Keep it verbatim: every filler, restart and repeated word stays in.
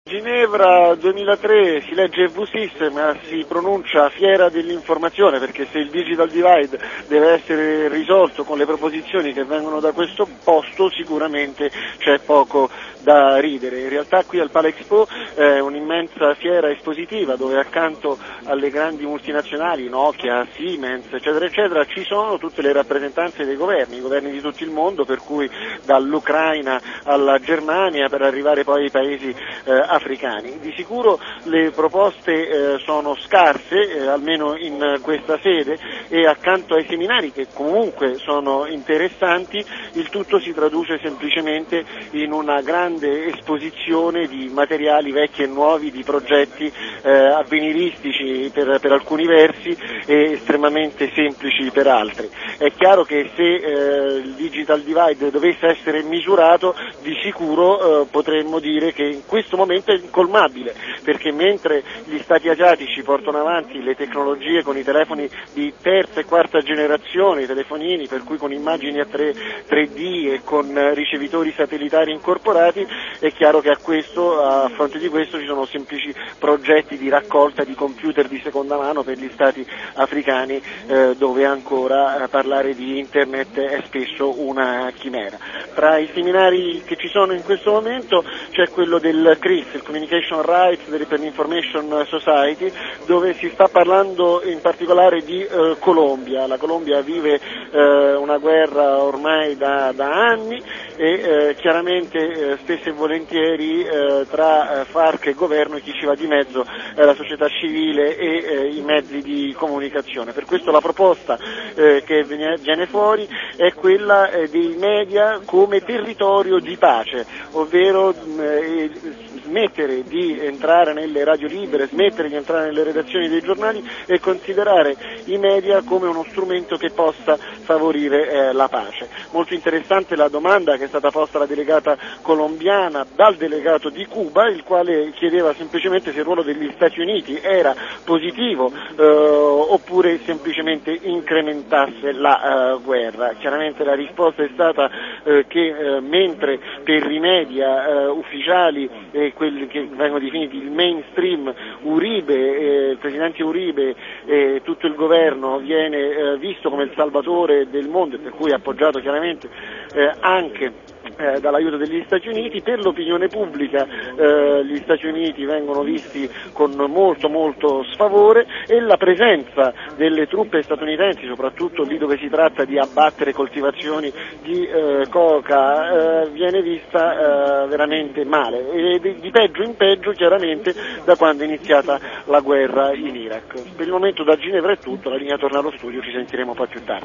Ginevra duemilatré si legge V S I S ma si pronuncia Fiera dell'Informazione, perché se il Digital Divide deve essere risolto con le proposizioni che vengono da questo posto sicuramente c'è poco da ridere. In realtà qui al Palexpo è un'immensa fiera espositiva dove accanto alle grandi multinazionali, Nokia, Siemens, eccetera eccetera, ci sono tutte le rappresentanze dei governi, i governi di tutto il mondo, per cui dall'Ucraina alla Germania per arrivare poi ai paesi eh, africani. Di sicuro le proposte eh, sono scarse, eh, almeno in questa sede, e accanto ai seminari che comunque sono interessanti, il tutto si traduce semplicemente in una grande esposizione di materiali vecchi e nuovi, di progetti eh, avveniristici per, per alcuni versi e estremamente semplici per altri. È chiaro che se eh, il Digital Divide dovesse essere misurato, di sicuro eh, potremmo dire che in questo momento è incolmabile, perché mentre gli stati asiatici portano avanti le tecnologie con i telefoni di terza e quarta generazione, i telefonini per cui con immagini a tre D e con ricevitori satellitari incorporati, è chiaro che a questo, a fronte di questo ci sono semplici progetti di raccolta di computer di seconda mano per gli stati africani eh, dove ancora eh, parlare di internet è spesso una chimera. Tra i seminari che ci sono in questo momento c'è quello del C R I S, il Communication Rights per l'Information Society, dove si sta parlando in particolare di eh, Colombia. La Colombia vive eh, una guerra ormai da, da anni e eh, chiaramente eh, spesso e volentieri eh, tra eh, FARC e governo chi ci va di mezzo è la società civile e eh, i mezzi di comunicazione. Per questo la proposta eh, che viene fuori è quella eh, dei media come territorio di pace, ovvero eh, smettere di entrare nelle radio libere, smettere di entrare nelle redazioni dei giornali e considerare i media come uno strumento che possa favorire eh, la pace. Molto interessante la domanda che è stata posta alla delegata colombiana dal delegato di Cuba, il quale chiedeva semplicemente se il ruolo degli Stati Uniti era positivo eh, oppure semplicemente incrementasse la eh, guerra. Chiaramente la risposta è stata eh, che eh, mentre per i media eh, ufficiali e quelli che vengono definiti il mainstream, Uribe, eh, il presidente Uribe e tutto il governo viene eh, visto come il salvatore del mondo, e per cui appoggiato chiaramente eh, anche Eh, dall'aiuto degli Stati Uniti, per l'opinione pubblica eh, gli Stati Uniti vengono visti con molto molto sfavore e la presenza delle truppe statunitensi, soprattutto lì dove si tratta di abbattere coltivazioni di eh, coca, eh, viene vista eh, veramente male e di, di peggio in peggio chiaramente da quando è iniziata la guerra in Iraq. Per il momento da Ginevra è tutto, la linea torna allo studio, ci sentiremo poi più tardi.